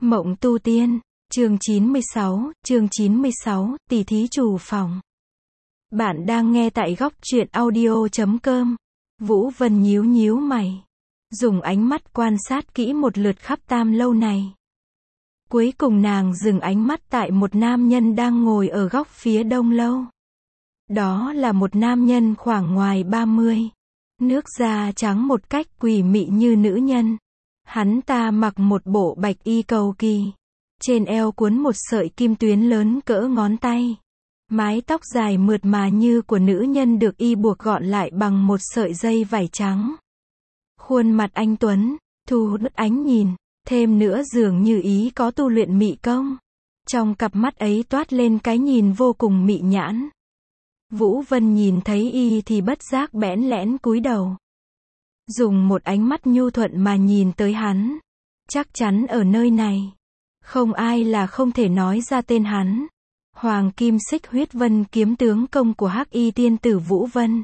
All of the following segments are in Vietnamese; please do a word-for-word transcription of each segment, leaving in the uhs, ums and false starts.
Mộng tu tiên, chương chín mươi sáu, chương chín mươi sáu, tỷ thí trù phòng. Bạn đang nghe tại góc truyện audio chấm com. Vũ Vân nhíu nhíu mày, dùng ánh mắt quan sát kỹ một lượt khắp tam lâu này. Cuối cùng nàng dừng ánh mắt tại một nam nhân đang ngồi ở góc phía đông lâu. Đó là một nam nhân khoảng ngoài ba mươi, nước da trắng một cách quỷ mị như nữ nhân. Hắn ta mặc một bộ bạch y cầu kỳ, trên eo cuốn một sợi kim tuyến lớn cỡ ngón tay. Mái tóc dài mượt mà như của nữ nhân được y buộc gọn lại bằng một sợi dây vải trắng. Khuôn mặt anh tuấn, thu hút ánh nhìn, thêm nữa dường như ý có tu luyện mị công. Trong cặp mắt ấy toát lên cái nhìn vô cùng mị nhãn. Vũ Vân nhìn thấy y thì bất giác bẽn lẽn cúi đầu, dùng một ánh mắt nhu thuận mà nhìn tới hắn. Chắc chắn ở nơi này, không ai là không thể nói ra tên hắn. Hoàng Kim Xích Huyết Vân Kiếm tướng công của Hắc Y tiên tử Vũ Vân.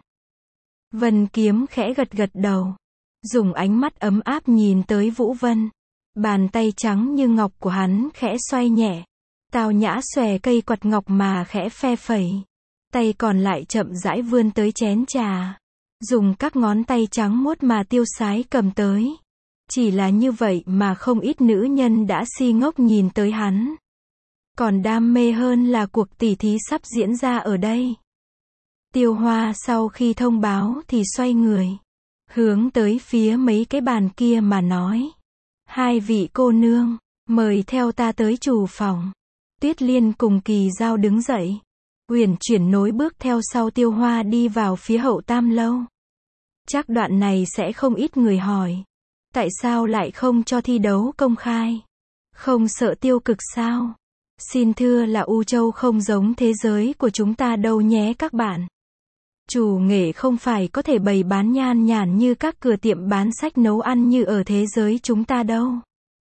Vân Kiếm khẽ gật gật đầu, dùng ánh mắt ấm áp nhìn tới Vũ Vân. Bàn tay trắng như ngọc của hắn khẽ xoay nhẹ, tao nhã xòe cây quạt ngọc mà khẽ phe phẩy. Tay còn lại chậm rãi vươn tới chén trà, dùng các ngón tay trắng muốt mà tiêu sái cầm tới. Chỉ là như vậy mà không ít nữ nhân đã si ngốc nhìn tới hắn. Còn đam mê hơn là cuộc tỉ thí sắp diễn ra ở đây. Tiêu Hoa sau khi thông báo thì xoay người, hướng tới phía mấy cái bàn kia mà nói: hai vị cô nương, mời theo ta tới trù phòng. Tuyết Liên cùng Kỳ Dao đứng dậy, uyển chuyển nối bước theo sau Tiêu Hoa đi vào phía hậu tam lâu. Chắc đoạn này sẽ không ít người hỏi, tại sao lại không cho thi đấu công khai? Không sợ tiêu cực sao? Xin thưa là U Châu không giống thế giới của chúng ta đâu nhé các bạn. Trù nghệ không phải có thể bày bán nhan nhản như các cửa tiệm bán sách nấu ăn như ở thế giới chúng ta đâu.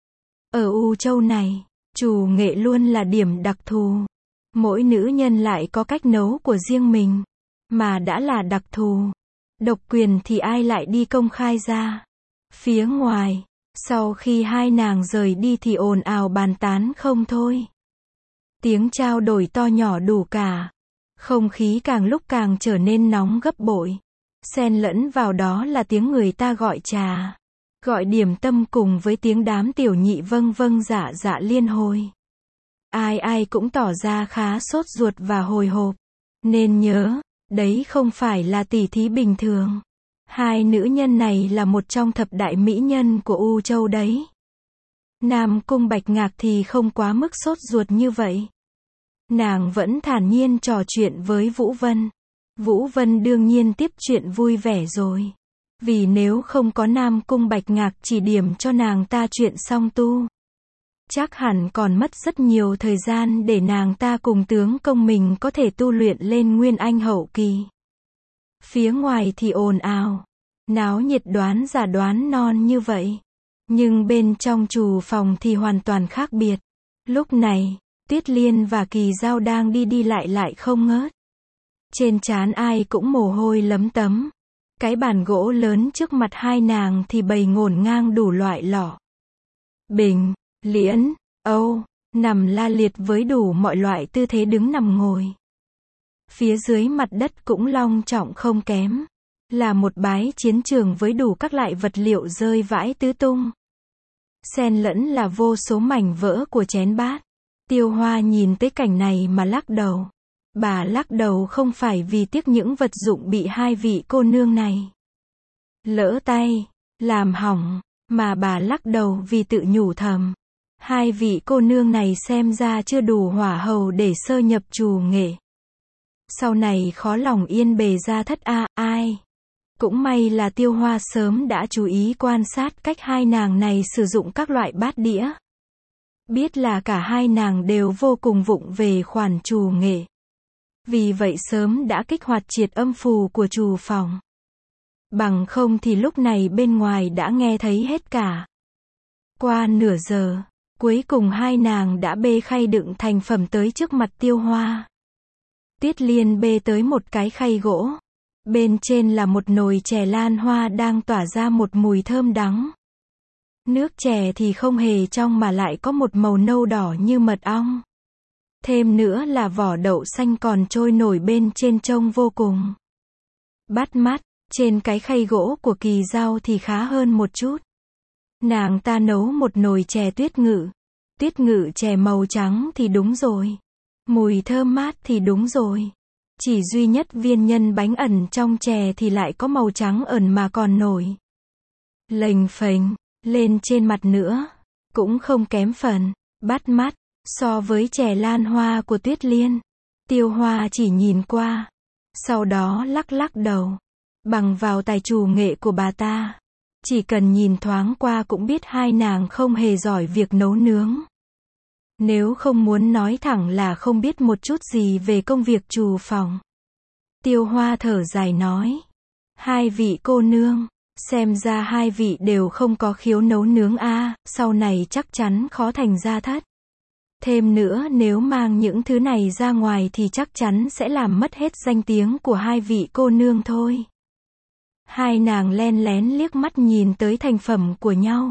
Ở U Châu này, trù nghệ luôn là điểm đặc thù. Mỗi nữ nhân lại có cách nấu của riêng mình, mà đã là đặc thù, độc quyền thì ai lại đi công khai ra. Phía ngoài, sau khi hai nàng rời đi thì ồn ào bàn tán không thôi. Tiếng trao đổi to nhỏ đủ cả. Không khí càng lúc càng trở nên nóng gấp bội. Xen lẫn vào đó là tiếng người ta gọi trà, gọi điểm tâm cùng với tiếng đám tiểu nhị vâng vâng dạ dạ liên hồi. Ai ai cũng tỏ ra khá sốt ruột và hồi hộp. Nên nhớ, đấy không phải là tỉ thí bình thường. Hai nữ nhân này là một trong thập đại mỹ nhân của U Châu đấy. Nam Cung Bạch Ngạc thì không quá mức sốt ruột như vậy. Nàng vẫn thản nhiên trò chuyện với Vũ Vân. Vũ Vân đương nhiên tiếp chuyện vui vẻ rồi. Vì nếu không có Nam Cung Bạch Ngạc chỉ điểm cho nàng ta chuyện song tu, chắc hẳn còn mất rất nhiều thời gian để nàng ta cùng tướng công mình có thể tu luyện lên Nguyên Anh hậu kỳ. Phía ngoài thì ồn ào, náo nhiệt đoán giả đoán non như vậy. Nhưng bên trong trù phòng thì hoàn toàn khác biệt. Lúc này, Tuyết Liên và Kỳ Dao đang đi đi lại lại không ngớt. Trên trán ai cũng mồ hôi lấm tấm. Cái bàn gỗ lớn trước mặt hai nàng thì bày ngổn ngang đủ loại lọ, bình, liễn, âu, nằm la liệt với đủ mọi loại tư thế đứng nằm ngồi. Phía dưới mặt đất cũng long trọng không kém, là một bãi chiến trường với đủ các loại vật liệu rơi vãi tứ tung. Xen lẫn là vô số mảnh vỡ của chén bát. Tiêu Hoa nhìn tới cảnh này mà lắc đầu. Bà lắc đầu không phải vì tiếc những vật dụng bị hai vị cô nương này lỡ tay làm hỏng, mà bà lắc đầu vì tự nhủ thầm, hai vị cô nương này xem ra chưa đủ hỏa hầu để sơ nhập trù nghệ. Sau này khó lòng yên bề ra thất a, ai. Cũng may là Tiêu Hoa sớm đã chú ý quan sát cách hai nàng này sử dụng các loại bát đĩa. Biết là cả hai nàng đều vô cùng vụng về khoản trù nghệ. Vì vậy sớm đã kích hoạt triệt âm phù của trù phòng. Bằng không thì lúc này bên ngoài đã nghe thấy hết cả. Qua nửa giờ, cuối cùng hai nàng đã bê khay đựng thành phẩm tới trước mặt Tiêu Hoa. Tuyết Liên bê tới một cái khay gỗ. Bên trên là một nồi chè lan hoa đang tỏa ra một mùi thơm đắng. Nước chè thì không hề trong mà lại có một màu nâu đỏ như mật ong. Thêm nữa là vỏ đậu xanh còn trôi nổi bên trên trông vô cùng bắt mắt. Trên cái khay gỗ của Kỳ Dao thì khá hơn một chút. Nàng ta nấu một nồi chè tuyết ngự. Tuyết ngự chè màu trắng thì đúng rồi. Mùi thơm mát thì đúng rồi. Chỉ duy nhất viên nhân bánh ẩn trong chè thì lại có màu trắng ẩn mà còn nổi lềnh phềnh lên trên mặt nữa. Cũng không kém phần bắt mắt so với chè lan hoa của Tuyết Liên. Tiêu Hoa chỉ nhìn qua, sau đó lắc lắc đầu. Bằng vào tài trù nghệ của bà ta, chỉ cần nhìn thoáng qua cũng biết hai nàng không hề giỏi việc nấu nướng. Nếu không muốn nói thẳng là không biết một chút gì về công việc trù phòng. Tiêu Hoa thở dài nói. Hai vị cô nương, xem ra hai vị đều không có khiếu nấu nướng a, sau này chắc chắn khó thành gia thất. Thêm nữa nếu mang những thứ này ra ngoài thì chắc chắn sẽ làm mất hết danh tiếng của hai vị cô nương thôi. Hai nàng len lén liếc mắt nhìn tới thành phẩm của nhau.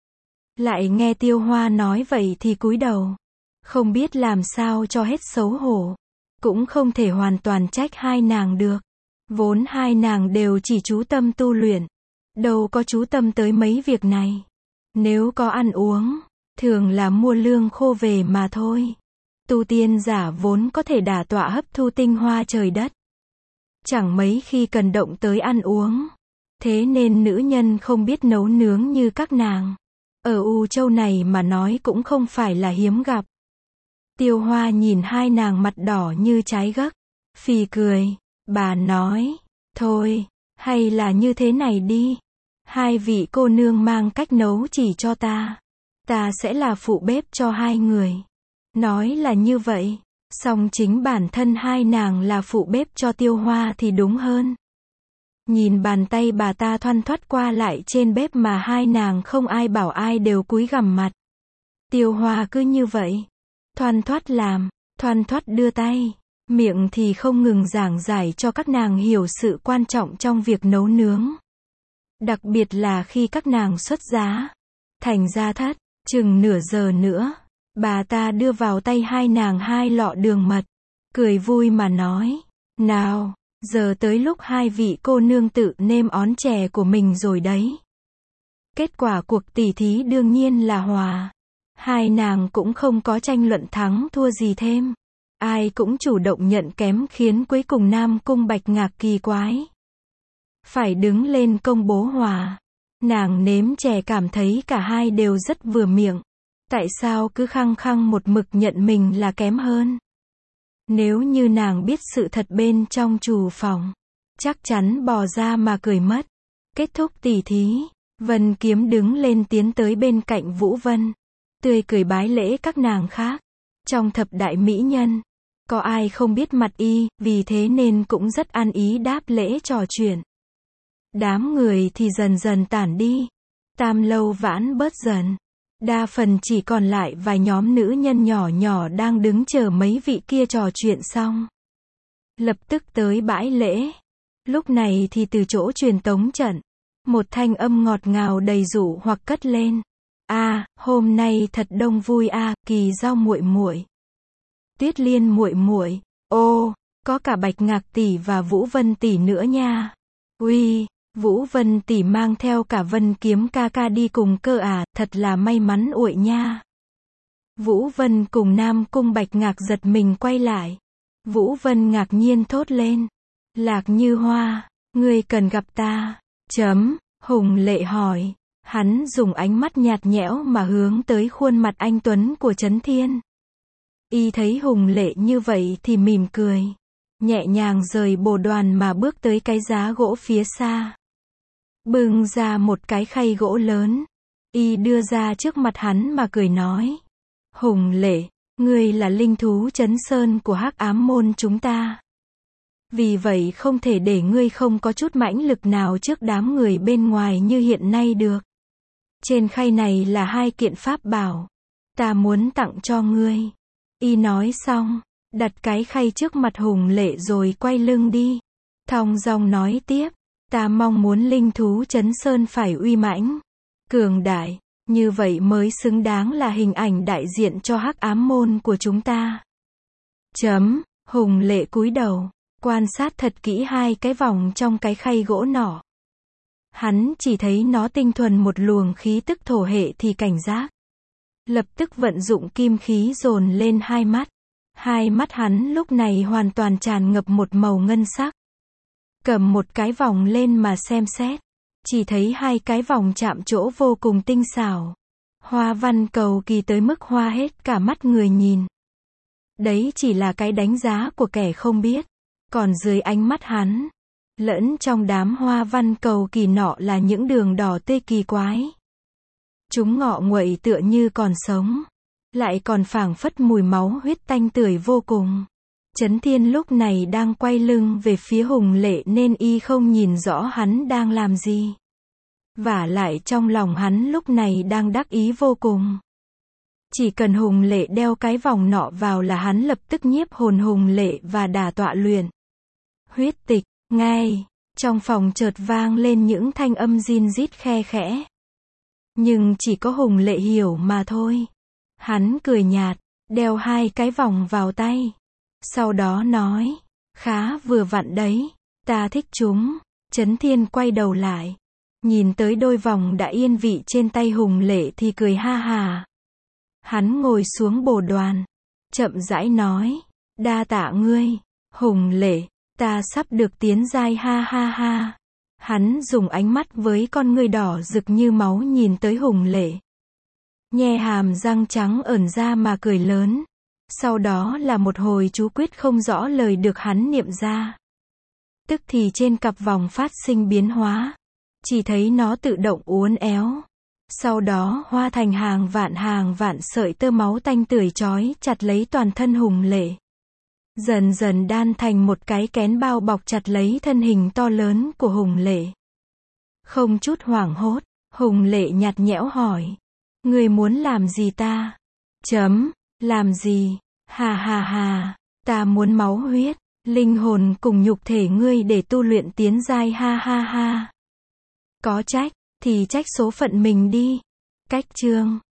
Lại nghe Tiêu Hoa nói vậy thì cúi đầu. Không biết làm sao cho hết xấu hổ. Cũng không thể hoàn toàn trách hai nàng được. Vốn hai nàng đều chỉ chú tâm tu luyện. Đâu có chú tâm tới mấy việc này. Nếu có ăn uống, thường là mua lương khô về mà thôi. Tu tiên giả vốn có thể đả tọa hấp thu tinh hoa trời đất. Chẳng mấy khi cần động tới ăn uống. Thế nên nữ nhân không biết nấu nướng như các nàng. Ở U Châu này mà nói cũng không phải là hiếm gặp. Tiêu Hoa nhìn hai nàng mặt đỏ như trái gấc. Phì cười. Bà nói. Thôi, hay là như thế này đi. Hai vị cô nương mang cách nấu chỉ cho ta. Ta sẽ là phụ bếp cho hai người. Nói là như vậy. Song chính bản thân hai nàng là phụ bếp cho Tiêu Hoa thì đúng hơn. Nhìn bàn tay bà ta thoăn thoắt qua lại trên bếp mà hai nàng không ai bảo ai đều cúi gằm mặt. Tiêu Hoa cứ như vậy. Thoăn thoắt làm, thoăn thoắt đưa tay. Miệng thì không ngừng giảng giải cho các nàng hiểu sự quan trọng trong việc nấu nướng. Đặc biệt là khi các nàng xuất giá. Thành gia thất, chừng nửa giờ nữa. Bà ta đưa vào tay hai nàng hai lọ đường mật. Cười vui mà nói. Nào, giờ tới lúc hai vị cô nương tự nêm ón chè của mình rồi đấy. Kết quả cuộc tỉ thí đương nhiên là hòa. Hai nàng cũng không có tranh luận thắng thua gì thêm. Ai cũng chủ động nhận kém khiến cuối cùng Nam Cung Bạch Ngạc kỳ quái. Phải đứng lên công bố hòa. Nàng nếm chè cảm thấy cả hai đều rất vừa miệng. Tại sao cứ khăng khăng một mực nhận mình là kém hơn? Nếu như nàng biết sự thật bên trong trù phòng, chắc chắn bò ra mà cười mất. Kết thúc tỉ thí, Vân Kiếm đứng lên tiến tới bên cạnh Vũ Vân. Tươi cười bái lễ các nàng khác. Trong thập đại mỹ nhân, có ai không biết mặt y, vì thế nên cũng rất ăn ý đáp lễ trò chuyện. Đám người thì dần dần tản đi. Tam lâu vãn bớt dần. Đa phần chỉ còn lại vài nhóm nữ nhân nhỏ nhỏ đang đứng chờ mấy vị kia trò chuyện xong. Lập tức tới bãi lễ. Lúc này thì từ chỗ truyền tống trận, một thanh âm ngọt ngào đầy dụ hoặc cất lên. A, à, hôm nay thật đông vui a, à, Kỳ Dao muội muội, Tuyết Liên muội muội, ô, có cả Bạch Ngạc tỷ và Vũ Vân tỷ nữa nha. Uy, Vũ Vân tỷ mang theo cả Vân Kiếm ca ca đi cùng cơ à, thật là may mắn uội nha. Vũ Vân cùng Nam Cung Bạch Ngạc giật mình quay lại. Vũ Vân ngạc nhiên thốt lên. Lạc Như Hoa, ngươi cần gặp ta. Chấm, Hùng Lệ hỏi. Hắn dùng ánh mắt nhạt nhẽo mà hướng tới khuôn mặt anh tuấn của Trấn Thiên. Y thấy Hùng Lệ như vậy thì mỉm cười. Nhẹ nhàng rời bồ đoàn mà bước tới cái giá gỗ phía xa. Bưng ra một cái khay gỗ lớn. Y đưa ra trước mặt hắn mà cười nói. Hùng Lệ, ngươi là linh thú Trấn Sơn của Hắc Ám môn chúng ta. Vì vậy không thể để ngươi không có chút mãnh lực nào trước đám người bên ngoài như hiện nay được. Trên khay này là hai kiện pháp bảo. Ta muốn tặng cho ngươi. Y nói xong, đặt cái khay trước mặt Hùng Lệ rồi quay lưng đi. Thong dong nói tiếp. Ta mong muốn linh thú Trấn Sơn phải uy mãnh, cường đại. Như vậy mới xứng đáng là hình ảnh đại diện cho hắc ám môn của chúng ta. Chấm. Hùng Lệ cúi đầu, quan sát thật kỹ hai cái vòng trong cái khay gỗ nọ. Hắn chỉ thấy nó tinh thuần một luồng khí tức thổ hệ thì cảnh giác. Lập tức vận dụng kim khí dồn lên hai mắt. Hai mắt hắn lúc này hoàn toàn tràn ngập một màu ngân sắc. Cầm một cái vòng lên mà xem xét. Chỉ thấy hai cái vòng chạm trổ vô cùng tinh xảo. Hoa văn cầu kỳ tới mức hoa hết cả mắt người nhìn. Đấy chỉ là cái đánh giá của kẻ không biết. Còn dưới ánh mắt hắn, lẫn trong đám hoa văn cầu kỳ nọ là những đường đỏ tê kỳ quái. Chúng ngọ nguậy tựa như còn sống. Lại còn phảng phất mùi máu huyết tanh tưởi vô cùng. Chấn Thiên lúc này đang quay lưng về phía Hùng Lệ nên y không nhìn rõ hắn đang làm gì. Vả lại trong lòng hắn lúc này đang đắc ý vô cùng. Chỉ cần Hùng Lệ đeo cái vòng nọ vào là hắn lập tức nhiếp hồn Hùng Lệ và đả tọa luyện. Huyết tịch, ngay, trong phòng chợt vang lên những thanh âm rin rít khe khẽ. Nhưng chỉ có Hùng Lệ hiểu mà thôi. Hắn cười nhạt, đeo hai cái vòng vào tay. Sau đó nói, khá vừa vặn đấy, ta thích chúng. Chấn Thiên quay đầu lại, nhìn tới đôi vòng đã yên vị trên tay Hùng Lệ thì cười ha hà. Hắn ngồi xuống bồ đoàn, chậm rãi nói, đa tạ ngươi, Hùng Lệ, ta sắp được tiến giai ha ha ha. Hắn dùng ánh mắt với con ngươi đỏ rực như máu nhìn tới Hùng Lệ. Nhe hàm răng trắng ẩn ra mà cười lớn. Sau đó là một hồi chú quyết không rõ lời được hắn niệm ra. Tức thì trên cặp vòng phát sinh biến hóa. Chỉ thấy nó tự động uốn éo. Sau đó hoa thành hàng vạn hàng vạn sợi tơ máu tanh tưởi chói chặt lấy toàn thân Hùng Lệ. Dần dần đan thành một cái kén bao bọc chặt lấy thân hình to lớn của Hùng Lệ. Không chút hoảng hốt, Hùng Lệ nhạt nhẽo hỏi. Ngươi muốn làm gì ta? Chấm, làm gì? Hà hà hà, ta muốn máu huyết, linh hồn cùng nhục thể ngươi để tu luyện tiến giai ha ha ha. Có trách, thì trách số phận mình đi. Cách chương